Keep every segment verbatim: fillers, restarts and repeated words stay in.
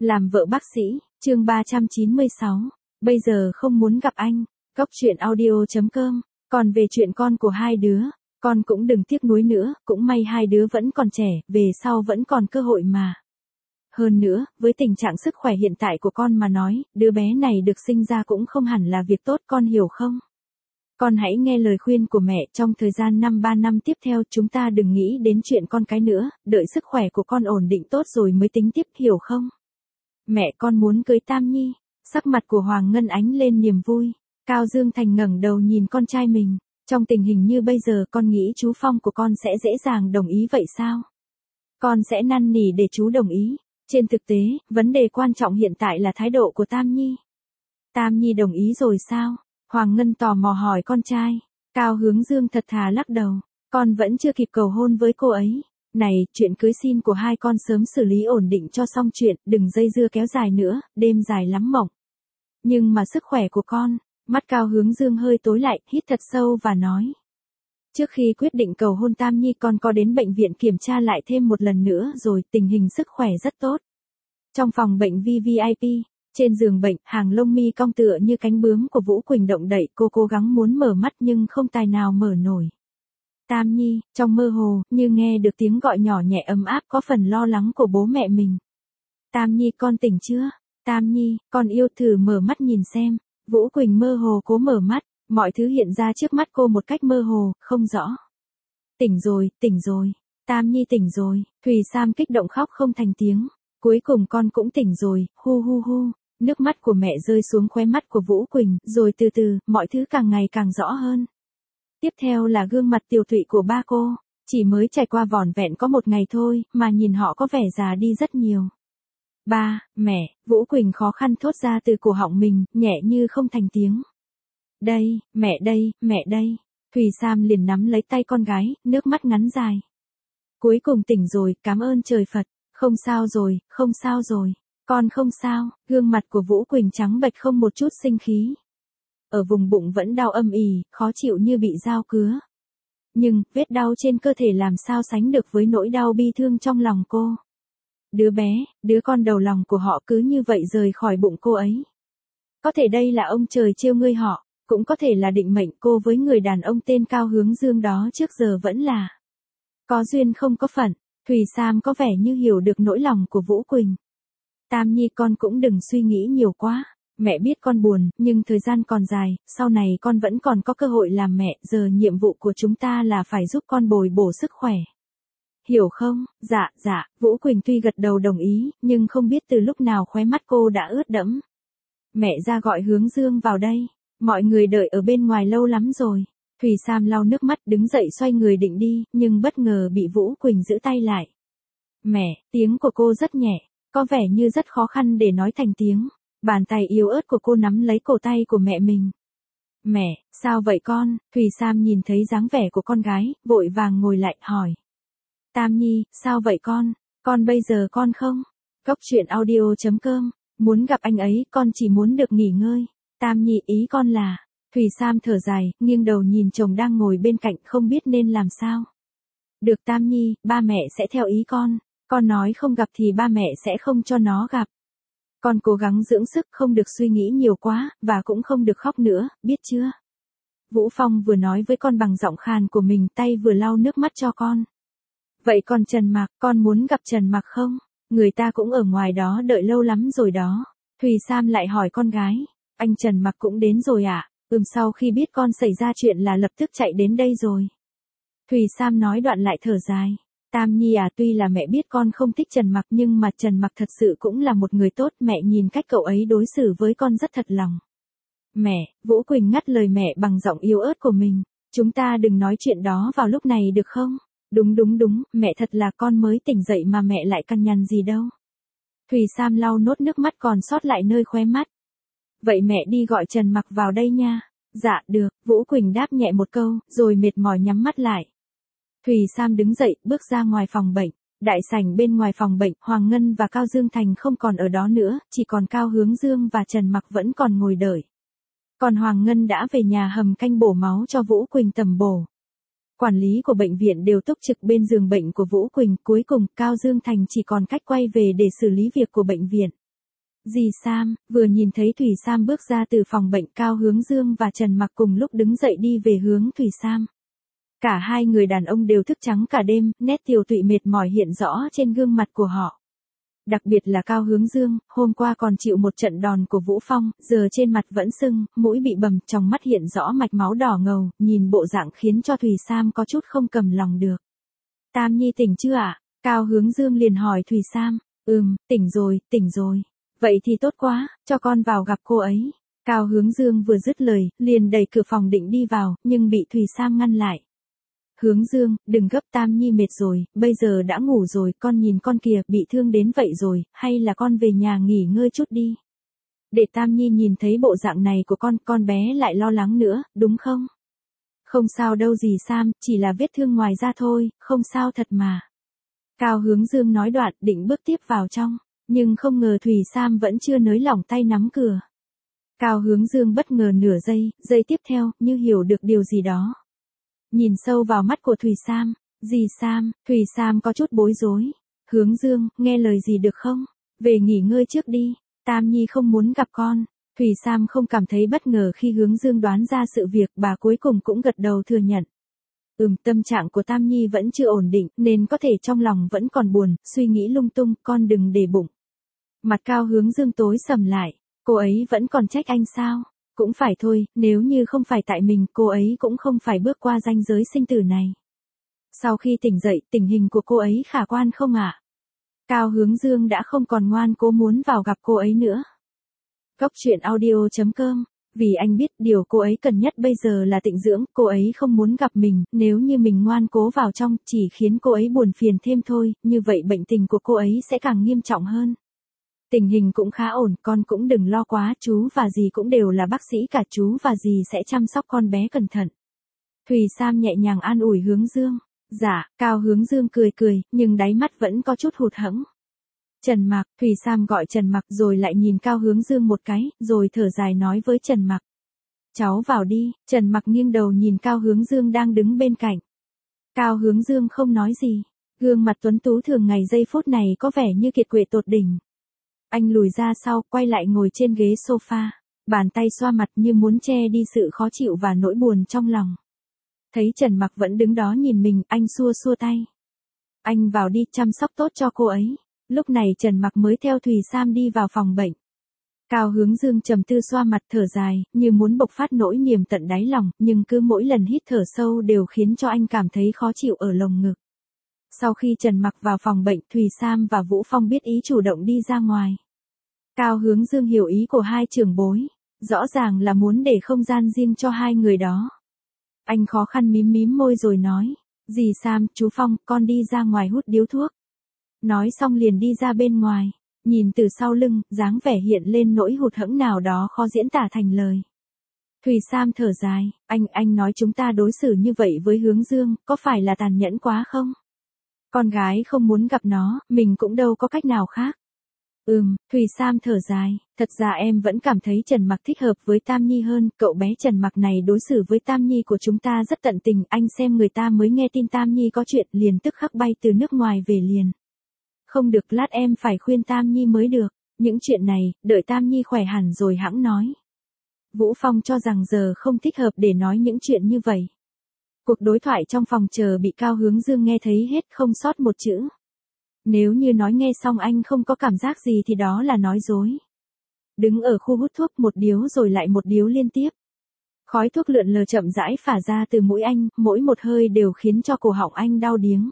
Làm vợ bác sĩ, chương ba trăm chín mươi sáu. Bây giờ không muốn gặp anh. Góc truyện audio chấm com. Còn về chuyện con của hai đứa, con cũng đừng tiếc nuối nữa, cũng may hai đứa vẫn còn trẻ, về sau vẫn còn cơ hội mà. Hơn nữa, với tình trạng sức khỏe hiện tại của con mà nói, đứa bé này được sinh ra cũng không hẳn là việc tốt, con hiểu không? Con hãy nghe lời khuyên của mẹ, trong thời gian năm ba năm tiếp theo chúng ta đừng nghĩ đến chuyện con cái nữa, đợi sức khỏe của con ổn định tốt rồi mới tính tiếp, hiểu không? Mẹ con muốn cưới Tam Nhi. Sắc mặt của Hoàng Ngân ánh lên niềm vui. Cao Dương Thành ngẩng đầu nhìn con trai mình. Trong tình hình như bây giờ con nghĩ chú Phong của con sẽ dễ dàng đồng ý vậy sao? Con sẽ năn nỉ để chú đồng ý. Trên thực tế, vấn đề quan trọng hiện tại là thái độ của Tam Nhi. Tam Nhi đồng ý rồi sao? Hoàng Ngân tò mò hỏi con trai. Cao Hướng Dương thật thà lắc đầu. Con vẫn chưa kịp cầu hôn với cô ấy. Này, chuyện cưới xin của hai con sớm xử lý ổn định cho xong chuyện, đừng dây dưa kéo dài nữa, đêm dài lắm mộng. Nhưng mà sức khỏe của con, mắt Cao Hướng Dương hơi tối lại, hít thật sâu và nói. Trước khi quyết định cầu hôn Tam Nhi con có đến bệnh viện kiểm tra lại thêm một lần nữa rồi, tình hình sức khỏe rất tốt. Trong phòng bệnh vê vê i pê, trên giường bệnh, hàng lông mi cong tựa như cánh bướm của Vũ Quỳnh động đậy, cô cố gắng muốn mở mắt nhưng không tài nào mở nổi. Tam Nhi, trong mơ hồ, như nghe được tiếng gọi nhỏ nhẹ ấm áp có phần lo lắng của bố mẹ mình. Tam Nhi con tỉnh chưa? Tam Nhi, con yêu thử mở mắt nhìn xem. Vũ Quỳnh mơ hồ cố mở mắt, mọi thứ hiện ra trước mắt cô một cách mơ hồ, không rõ. Tỉnh rồi, tỉnh rồi. Tam Nhi tỉnh rồi. Thùy Sam kích động khóc không thành tiếng. Cuối cùng con cũng tỉnh rồi, hu hu hu. Nước mắt của mẹ rơi xuống khóe mắt của Vũ Quỳnh, rồi từ từ, mọi thứ càng ngày càng rõ hơn. Tiếp theo là gương mặt tiều tụy của ba cô, chỉ mới trải qua vỏn vẹn có một ngày thôi, mà nhìn họ có vẻ già đi rất nhiều. Ba, mẹ, Vũ Quỳnh khó khăn thốt ra từ cổ họng mình, nhẹ như không thành tiếng. Đây, mẹ đây, mẹ đây. Thùy Sam liền nắm lấy tay con gái, nước mắt ngắn dài. Cuối cùng tỉnh rồi, cảm ơn trời Phật, không sao rồi, không sao rồi. Con không sao, gương mặt của Vũ Quỳnh trắng bệch không một chút sinh khí. Ở vùng bụng vẫn đau âm ỉ, khó chịu như bị dao cứa. Nhưng, vết đau trên cơ thể làm sao sánh được với nỗi đau bi thương trong lòng cô. Đứa bé, đứa con đầu lòng của họ cứ như vậy rời khỏi bụng cô ấy. Có thể đây là ông trời trêu ngươi họ, cũng có thể là định mệnh cô với người đàn ông tên Cao Hướng Dương đó trước giờ vẫn là. Có duyên không có phận, Thùy Sam có vẻ như hiểu được nỗi lòng của Vũ Quỳnh. Tam Nhi con cũng đừng suy nghĩ nhiều quá. Mẹ biết con buồn, nhưng thời gian còn dài, sau này con vẫn còn có cơ hội làm mẹ, giờ nhiệm vụ của chúng ta là phải giúp con bồi bổ sức khỏe. Hiểu không? Dạ, dạ, Vũ Quỳnh tuy gật đầu đồng ý, nhưng không biết từ lúc nào khóe mắt cô đã ướt đẫm. Mẹ ra gọi Hướng Dương vào đây, mọi người đợi ở bên ngoài lâu lắm rồi. Thùy Sam lau nước mắt đứng dậy xoay người định đi, nhưng bất ngờ bị Vũ Quỳnh giữ tay lại. Mẹ, tiếng của cô rất nhẹ, có vẻ như rất khó khăn để nói thành tiếng. Bàn tay yếu ớt của cô nắm lấy cổ tay của mẹ mình. Mẹ, sao vậy con? Thùy Sam nhìn thấy dáng vẻ của con gái, vội vàng ngồi lại, hỏi. Tam Nhi, sao vậy con? Con bây giờ con không? Góc truyện audio chấm com. Muốn gặp anh ấy, con chỉ muốn được nghỉ ngơi. Tam Nhi, ý con là. Thùy Sam thở dài, nghiêng đầu nhìn chồng đang ngồi bên cạnh không biết nên làm sao. Được Tam Nhi, ba mẹ sẽ theo ý con. Con nói không gặp thì ba mẹ sẽ không cho nó gặp. Con cố gắng dưỡng sức, không được suy nghĩ nhiều quá, và cũng không được khóc nữa, biết chưa? Vũ Phong vừa nói với con bằng giọng khàn của mình, tay vừa lau nước mắt cho con. Vậy còn Trần Mạc, con muốn gặp Trần Mạc không? Người ta cũng ở ngoài đó đợi lâu lắm rồi đó. Thùy Sam lại hỏi con gái. Anh Trần Mạc cũng đến rồi à? Ừm, sau khi biết con xảy ra chuyện là lập tức chạy đến đây rồi. Thùy Sam nói đoạn lại thở dài. Tam Nhi à, tuy là mẹ biết con không thích Trần Mặc nhưng mà Trần Mặc thật sự cũng là một người tốt, mẹ nhìn cách cậu ấy đối xử với con rất thật lòng. Mẹ, Vũ Quỳnh ngắt lời mẹ bằng giọng yếu ớt của mình, chúng ta đừng nói chuyện đó vào lúc này được không? Đúng đúng đúng, mẹ thật là con mới tỉnh dậy mà mẹ lại cằn nhằn gì đâu. Thùy Sam lau nốt nước mắt còn sót lại nơi khóe mắt. Vậy mẹ đi gọi Trần Mặc vào đây nha. Dạ được, Vũ Quỳnh đáp nhẹ một câu, rồi mệt mỏi nhắm mắt lại. Thùy Sam đứng dậy, bước ra ngoài phòng bệnh. Đại sảnh bên ngoài phòng bệnh, Hoàng Ngân và Cao Dương Thành không còn ở đó nữa, chỉ còn Cao Hướng Dương và Trần Mặc vẫn còn ngồi đợi. Còn Hoàng Ngân đã về nhà hầm canh bổ máu cho Vũ Quỳnh tầm bổ. Quản lý của bệnh viện đều túc trực bên giường bệnh của Vũ Quỳnh, cuối cùng Cao Dương Thành chỉ còn cách quay về để xử lý việc của bệnh viện. Dì Sam, vừa nhìn thấy Thủy Sam bước ra từ phòng bệnh, Cao Hướng Dương và Trần Mặc cùng lúc đứng dậy đi về hướng Thủy Sam. Cả hai người đàn ông đều thức trắng cả đêm, nét tiều tụy mệt mỏi hiện rõ trên gương mặt của họ. Đặc biệt là Cao Hướng Dương, hôm qua còn chịu một trận đòn của Vũ Phong, giờ trên mặt vẫn sưng, mũi bị bầm, trong mắt hiện rõ mạch máu đỏ ngầu, nhìn bộ dạng khiến cho Thủy Sam có chút không cầm lòng được. Tam Nhi tỉnh chưa ạ? Cao Hướng Dương liền hỏi Thủy Sam. Ừm, tỉnh rồi, tỉnh rồi. Vậy thì tốt quá, cho con vào gặp cô ấy. Cao Hướng Dương vừa dứt lời, liền đẩy cửa phòng định đi vào, nhưng bị Thủy Sam ngăn lại. Hướng Dương, đừng gấp, Tam Nhi mệt rồi, bây giờ đã ngủ rồi, con nhìn con kìa, bị thương đến vậy rồi, hay là con về nhà nghỉ ngơi chút đi. Để Tam Nhi nhìn thấy bộ dạng này của con, con bé lại lo lắng nữa, đúng không? Không sao đâu dì Sam, chỉ là vết thương ngoài da thôi, không sao thật mà. Cao Hướng Dương nói đoạn, định bước tiếp vào trong, nhưng không ngờ Thủy Sam vẫn chưa nới lỏng tay nắm cửa. Cao Hướng Dương bất ngờ nửa giây, giây tiếp theo, như hiểu được điều gì đó. Nhìn sâu vào mắt của Thủy Sam, dì Sam, Thủy Sam có chút bối rối. Hướng Dương, nghe lời gì được không? Về nghỉ ngơi trước đi, Tam Nhi không muốn gặp con. Thủy Sam không cảm thấy bất ngờ khi Hướng Dương đoán ra sự việc, bà cuối cùng cũng gật đầu thừa nhận. Ừm, tâm trạng của Tam Nhi vẫn chưa ổn định, nên có thể trong lòng vẫn còn buồn, suy nghĩ lung tung, con đừng để bụng. Mặt Cao Hướng Dương tối sầm lại, cô ấy vẫn còn trách anh sao? Cũng phải thôi, nếu như không phải tại mình, cô ấy cũng không phải bước qua ranh giới sinh tử này. Sau khi tỉnh dậy, tình hình của cô ấy khả quan không ạ? Cao Hướng Dương đã không còn ngoan cố muốn vào gặp cô ấy nữa. Cốc truyện audio chấm com. Vì anh biết điều cô ấy cần nhất bây giờ là tịnh dưỡng, cô ấy không muốn gặp mình, nếu như mình ngoan cố vào trong, chỉ khiến cô ấy buồn phiền thêm thôi, như vậy bệnh tình của cô ấy sẽ càng nghiêm trọng hơn. Tình hình cũng khá ổn, con cũng đừng lo quá, chú và dì cũng đều là bác sĩ cả, chú và dì sẽ chăm sóc con bé cẩn thận. Thùy Sam nhẹ nhàng an ủi Hướng Dương. Dạ, Cao Hướng Dương cười cười, nhưng đáy mắt vẫn có chút hụt hẫng. Trần Mặc, Thùy Sam gọi Trần Mặc rồi lại nhìn Cao Hướng Dương một cái, rồi thở dài nói với Trần Mặc. Cháu vào đi, Trần Mặc nghiêng đầu nhìn Cao Hướng Dương đang đứng bên cạnh. Cao Hướng Dương không nói gì, gương mặt tuấn tú thường ngày giây phút này có vẻ như kiệt quệ tột đỉnh. Anh lùi ra sau, quay lại ngồi trên ghế sofa, bàn tay xoa mặt như muốn che đi sự khó chịu và nỗi buồn trong lòng. Thấy Trần Mặc vẫn đứng đó nhìn mình, anh xua xua tay. Anh vào đi, chăm sóc tốt cho cô ấy. Lúc này Trần Mặc mới theo Thùy Sam đi vào phòng bệnh. Cao Hướng Dương trầm tư xoa mặt thở dài, như muốn bộc phát nỗi niềm tận đáy lòng, nhưng cứ mỗi lần hít thở sâu đều khiến cho anh cảm thấy khó chịu ở lồng ngực. Sau khi Trần Mặc vào phòng bệnh, Thùy Sam và Vũ Phong biết ý chủ động đi ra ngoài. Cao Hướng Dương hiểu ý của hai trưởng bối, rõ ràng là muốn để không gian riêng cho hai người đó. Anh khó khăn mím mím môi rồi nói, dì Sam, chú Phong, con đi ra ngoài hút điếu thuốc. Nói xong liền đi ra bên ngoài, nhìn từ sau lưng, dáng vẻ hiện lên nỗi hụt hẫng nào đó khó diễn tả thành lời. Thùy Sam thở dài, anh, anh nói chúng ta đối xử như vậy với Hướng Dương, có phải là tàn nhẫn quá không? Con gái không muốn gặp nó, mình cũng đâu có cách nào khác. Ừm, Thùy Sam thở dài, thật ra em vẫn cảm thấy Trần Mặc thích hợp với Tam Nhi hơn, cậu bé Trần Mặc này đối xử với Tam Nhi của chúng ta rất tận tình, anh xem người ta mới nghe tin Tam Nhi có chuyện liền tức khắc bay từ nước ngoài về liền. Không được, lát em phải khuyên Tam Nhi mới được, những chuyện này, đợi Tam Nhi khỏe hẳn rồi hẵng nói. Vũ Phong cho rằng giờ không thích hợp để nói những chuyện như vậy. Cuộc đối thoại trong phòng chờ bị Cao Hướng Dương nghe thấy hết không sót một chữ. Nếu như nói nghe xong anh không có cảm giác gì thì đó là nói dối. Đứng ở khu hút thuốc một điếu rồi lại một điếu liên tiếp. Khói thuốc lượn lờ chậm rãi phả ra từ mũi anh, mỗi một hơi đều khiến cho cổ họng anh đau điếng.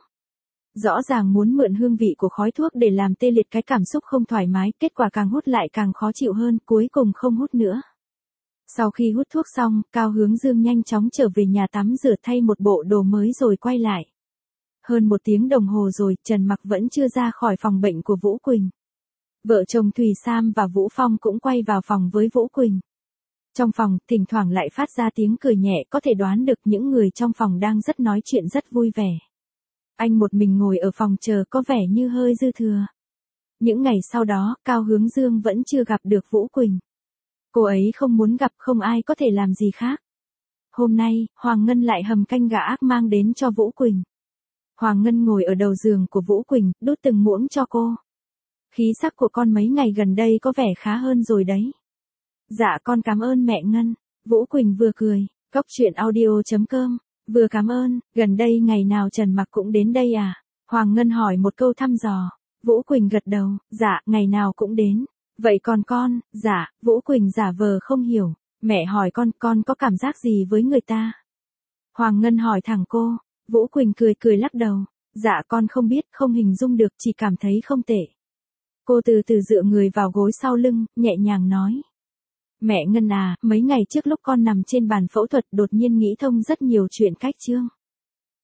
Rõ ràng muốn mượn hương vị của khói thuốc để làm tê liệt cái cảm xúc không thoải mái, kết quả càng hút lại càng khó chịu hơn, cuối cùng không hút nữa. Sau khi hút thuốc xong, Cao Hướng Dương nhanh chóng trở về nhà tắm rửa thay một bộ đồ mới rồi quay lại. Hơn một tiếng đồng hồ rồi, Trần Mặc vẫn chưa ra khỏi phòng bệnh của Vũ Quỳnh. Vợ chồng Thùy Sam và Vũ Phong cũng quay vào phòng với Vũ Quỳnh. Trong phòng, thỉnh thoảng lại phát ra tiếng cười nhẹ, có thể đoán được những người trong phòng đang rất nói chuyện rất vui vẻ. Anh một mình ngồi ở phòng chờ có vẻ như hơi dư thừa. Những ngày sau đó, Cao Hướng Dương vẫn chưa gặp được Vũ Quỳnh. Cô ấy không muốn gặp, không ai có thể làm gì khác. Hôm nay, Hoàng Ngân lại hầm canh gà ác mang đến cho Vũ Quỳnh. Hoàng Ngân ngồi ở đầu giường của Vũ Quỳnh, đút từng muỗng cho cô. Khí sắc của con mấy ngày gần đây có vẻ khá hơn rồi đấy. Dạ con cảm ơn mẹ Ngân. Vũ Quỳnh vừa cười, cóc truyện audio.com, vừa cảm ơn, gần đây ngày nào Trần Mặc cũng đến đây à? Hoàng Ngân hỏi một câu thăm dò. Vũ Quỳnh gật đầu, dạ, ngày nào cũng đến. Vậy còn con, dạ, Vũ Quỳnh giả vờ không hiểu. Mẹ hỏi con, con có cảm giác gì với người ta? Hoàng Ngân hỏi thẳng cô. Vũ Quỳnh cười cười lắc đầu. Dạ con không biết, không hình dung được, chỉ cảm thấy không tệ. Cô từ từ dựa người vào gối sau lưng, nhẹ nhàng nói. Mẹ Ngân à, mấy ngày trước lúc con nằm trên bàn phẫu thuật đột nhiên nghĩ thông rất nhiều chuyện cách chương.